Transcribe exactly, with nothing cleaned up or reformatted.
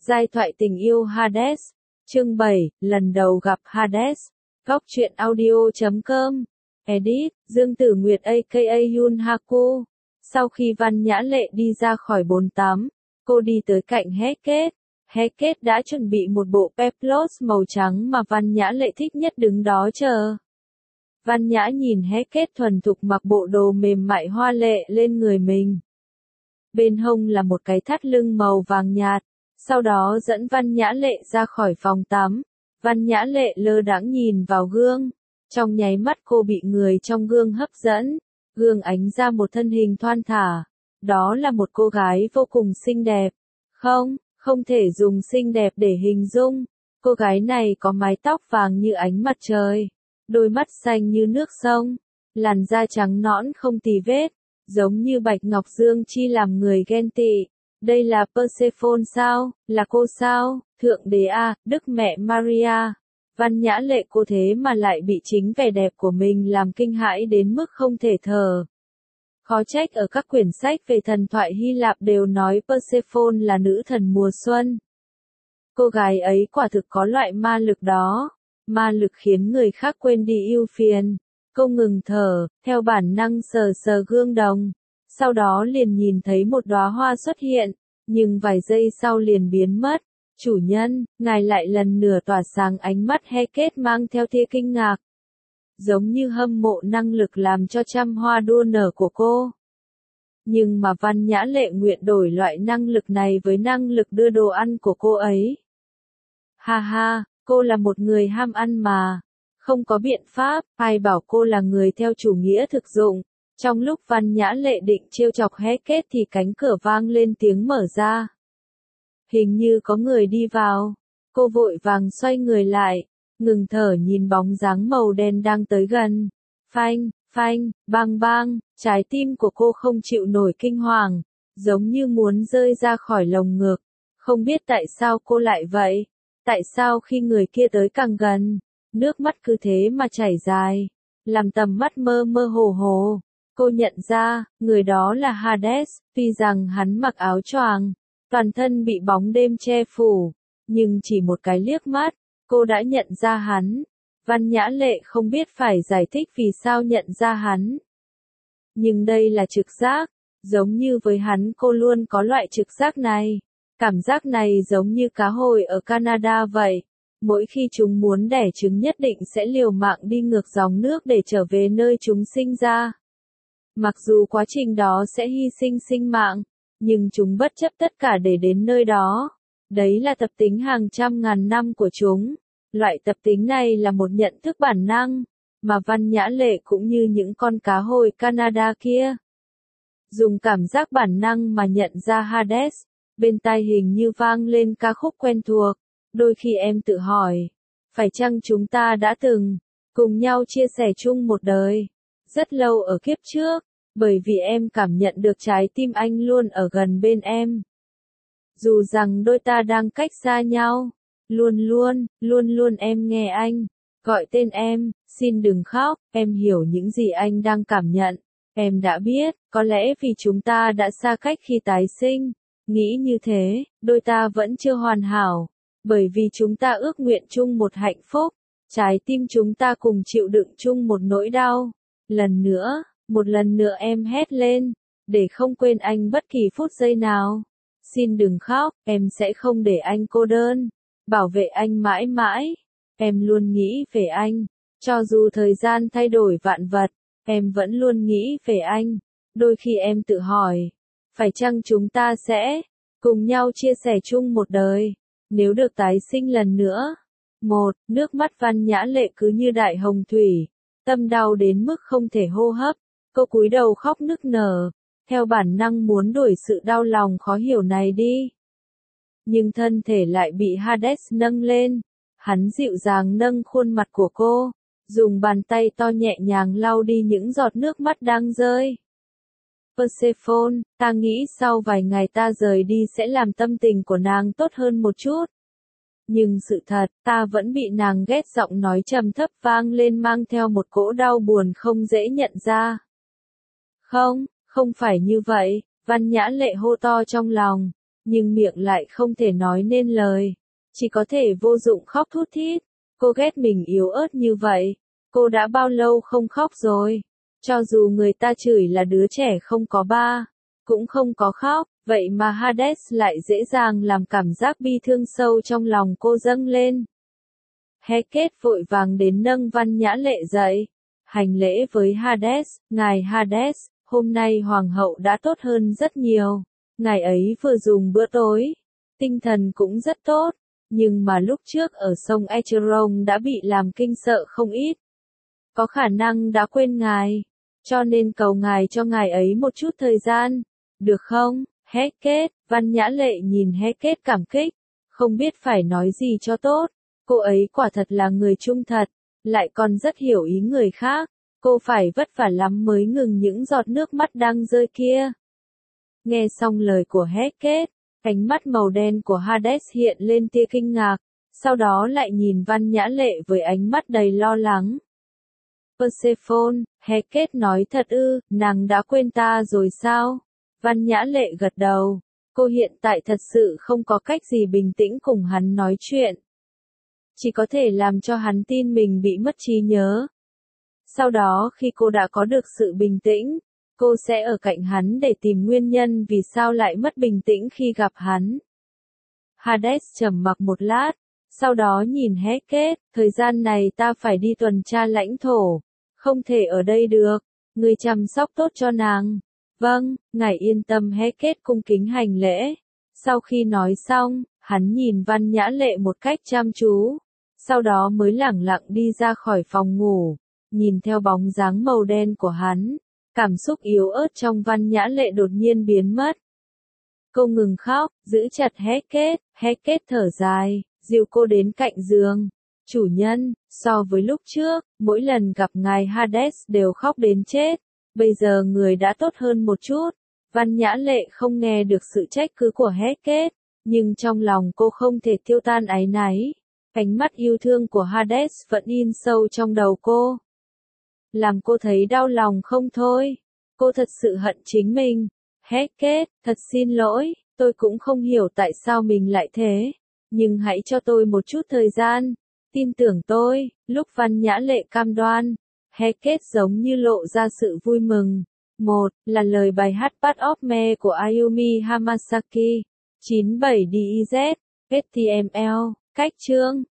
Giai thoại tình yêu Hades. Chương bảy, lần đầu gặp Hades. Góc truyện audio chấm com. Edit, Dương Tử Nguyệt aka Yun Haku. Sau khi Văn Nhã Lệ đi ra khỏi bốn tám, cô đi tới cạnh Heket. Heket đã chuẩn bị một bộ peplos màu trắng mà Văn Nhã Lệ thích nhất đứng đó chờ. Văn Nhã nhìn Heket thuần thục mặc bộ đồ mềm mại hoa lệ lên người mình. Bên hông là một cái thắt lưng màu vàng nhạt. Sau đó dẫn Văn Nhã Lệ ra khỏi phòng tắm. Văn Nhã Lệ lơ đãng nhìn vào gương. Trong nháy mắt cô bị người trong gương hấp dẫn. Gương ánh ra một thân hình thoăn thả. Đó là một cô gái vô cùng xinh đẹp. Không, không thể dùng xinh đẹp để hình dung. Cô gái này có mái tóc vàng như ánh mặt trời. Đôi mắt xanh như nước sông. Làn da trắng nõn không tì vết. Giống như bạch ngọc dương chi làm người ghen tị. Đây là Persephone sao, là cô sao, Thượng Đế a, Đức Mẹ Maria. Văn Nhã Lệ cô thế mà lại bị chính vẻ đẹp của mình làm kinh hãi đến mức không thể thở. Khó trách ở các quyển sách về thần thoại Hy Lạp đều nói Persephone là nữ thần mùa xuân. Cô gái ấy quả thực có loại ma lực đó, ma lực khiến người khác quên đi ưu phiền. Cô ngừng thở, theo bản năng sờ sờ gương đồng. Sau đó liền nhìn thấy một đóa hoa xuất hiện, nhưng vài giây sau liền biến mất. Chủ nhân, ngài lại lần nữa tỏa sáng ánh mắt Heket mang theo tia kinh ngạc. Giống như hâm mộ năng lực làm cho trăm hoa đua nở của cô. Nhưng mà Văn Nhã Lệ nguyện đổi loại năng lực này với năng lực đưa đồ ăn của cô ấy. Ha ha, cô là một người ham ăn mà. Không có biện pháp, ai bảo cô là người theo chủ nghĩa thực dụng. Trong lúc Văn Nhã Lệ định trêu chọc Heket thì cánh cửa vang lên tiếng mở ra. Hình như có người đi vào. Cô vội vàng xoay người lại, ngừng thở nhìn bóng dáng màu đen đang tới gần. Phanh, phanh, bang bang, trái tim của cô không chịu nổi kinh hoàng, giống như muốn rơi ra khỏi lồng ngực. Không biết tại sao cô lại vậy. Tại sao khi người kia tới càng gần, nước mắt cứ thế mà chảy dài, làm tầm mắt mơ mơ hồ hồ. Cô nhận ra, người đó là Hades, tuy rằng hắn mặc áo choàng, toàn thân bị bóng đêm che phủ, nhưng chỉ một cái liếc mắt, cô đã nhận ra hắn. Văn Nhã Lệ không biết phải giải thích vì sao nhận ra hắn. Nhưng đây là trực giác, giống như với hắn cô luôn có loại trực giác này. Cảm giác này giống như cá hồi ở Canada vậy. Mỗi khi chúng muốn đẻ trứng nhất định sẽ liều mạng đi ngược dòng nước để trở về nơi chúng sinh ra. Mặc dù quá trình đó sẽ hy sinh sinh mạng, nhưng chúng bất chấp tất cả để đến nơi đó. Đấy là tập tính hàng trăm ngàn năm của chúng. Loại tập tính này là một nhận thức bản năng, mà Văn Nhã Lệ cũng như những con cá hồi Canada kia. Dùng cảm giác bản năng mà nhận ra Hades, bên tai hình như vang lên ca khúc quen thuộc. Đôi khi em tự hỏi, phải chăng chúng ta đã từng cùng nhau chia sẻ chung một đời, rất lâu ở kiếp trước, bởi vì em cảm nhận được trái tim anh luôn ở gần bên em. Dù rằng đôi ta đang cách xa nhau, luôn luôn, luôn luôn em nghe anh gọi tên em, xin đừng khóc, em hiểu những gì anh đang cảm nhận. Em đã biết, có lẽ vì chúng ta đã xa cách khi tái sinh, nghĩ như thế, đôi ta vẫn chưa hoàn hảo. Bởi vì chúng ta ước nguyện chung một hạnh phúc, trái tim chúng ta cùng chịu đựng chung một nỗi đau. Lần nữa, một lần nữa em hét lên, để không quên anh bất kỳ phút giây nào. Xin đừng khóc, em sẽ không để anh cô đơn, bảo vệ anh mãi mãi. Em luôn nghĩ về anh, cho dù thời gian thay đổi vạn vật, em vẫn luôn nghĩ về anh. Đôi khi em tự hỏi, phải chăng chúng ta sẽ cùng nhau chia sẻ chung một đời? Nếu được tái sinh lần nữa. Một, nước mắt Văn Nhã Lệ cứ như đại hồng thủy, tâm đau đến mức không thể hô hấp. Cô cúi đầu khóc nức nở, theo bản năng muốn đuổi sự đau lòng khó hiểu này đi. Nhưng thân thể lại bị Hades nâng lên. Hắn dịu dàng nâng khuôn mặt của cô, dùng bàn tay to nhẹ nhàng lau đi những giọt nước mắt đang rơi. Persephone, ta nghĩ sau vài ngày ta rời đi sẽ làm tâm tình của nàng tốt hơn một chút. Nhưng sự thật, ta vẫn bị nàng ghét. Giọng nói trầm thấp vang lên mang theo một cỗ đau buồn không dễ nhận ra. Không, không phải như vậy, Văn Nhã Lệ hô to trong lòng. nhưng miệng lại không thể nói nên lời. Chỉ có thể vô dụng khóc thút thít. Cô ghét mình yếu ớt như vậy. Cô đã bao lâu không khóc rồi? Cho dù người ta chửi là đứa trẻ không có ba, cũng không có khóc, vậy mà Hades lại dễ dàng làm cảm giác bi thương sâu trong lòng cô dâng lên. Heket vội vàng đến nâng Văn Nhã Lệ dậy. Hành lễ với Hades, ngài Hades, hôm nay hoàng hậu đã tốt hơn rất nhiều. Ngài ấy vừa dùng bữa tối, tinh thần cũng rất tốt, nhưng mà lúc trước ở sông Acheron đã bị làm kinh sợ không ít. Có khả năng đã quên ngài, cho nên cầu ngài cho ngài ấy một chút thời gian, được không? Heket, Văn Nhã Lệ nhìn Heket cảm kích, không biết phải nói gì cho tốt. Cô ấy quả thật là người trung thật, lại còn rất hiểu ý người khác. Cô phải vất vả lắm mới ngừng những giọt nước mắt đang rơi kia. Nghe xong lời của Heket, ánh mắt màu đen của Hades hiện lên tia kinh ngạc, sau đó lại nhìn Văn Nhã Lệ với ánh mắt đầy lo lắng. Persephone, Heket nói thật ư, nàng đã quên ta rồi sao? Văn Nhã Lệ gật đầu, cô hiện tại thật sự không có cách gì bình tĩnh cùng hắn nói chuyện. Chỉ có thể làm cho hắn tin mình bị mất trí nhớ. Sau đó khi cô đã có được sự bình tĩnh, cô sẽ ở cạnh hắn để tìm nguyên nhân vì sao lại mất bình tĩnh khi gặp hắn. Hades trầm mặc một lát, sau đó nhìn Heket, thời gian này ta phải đi tuần tra lãnh thổ, không thể ở đây được, người chăm sóc tốt cho nàng. Vâng, ngài yên tâm. Heket cung kính hành lễ. Sau khi nói xong, hắn nhìn Văn Nhã Lệ một cách chăm chú, sau đó mới lẳng lặng đi ra khỏi phòng ngủ, nhìn theo bóng dáng màu đen của hắn. Cảm xúc yếu ớt trong Văn Nhã Lệ đột nhiên biến mất. Cô ngừng khóc, giữ chặt Heket, Heket thở dài, dìu cô đến cạnh giường. Chủ nhân, so với lúc trước, mỗi lần gặp ngài Hades đều khóc đến chết. Bây giờ người đã tốt hơn một chút. Văn Nhã Lệ không nghe được sự trách cứ của Heket, nhưng trong lòng cô không thể tiêu tan áy náy. Ánh mắt yêu thương của Hades vẫn in sâu trong đầu cô, làm cô thấy đau lòng không thôi. Cô thật sự hận chính mình. Heket, thật xin lỗi, tôi cũng không hiểu tại sao mình lại thế. Nhưng hãy cho tôi một chút thời gian. Tin tưởng tôi. Lúc Văn Nhã Lệ cam đoan, Heket giống như lộ ra sự vui mừng. Một là lời bài hát Part of Me của Ayumi Hamasaki. chín bảy D Z, H T M L, cách chương.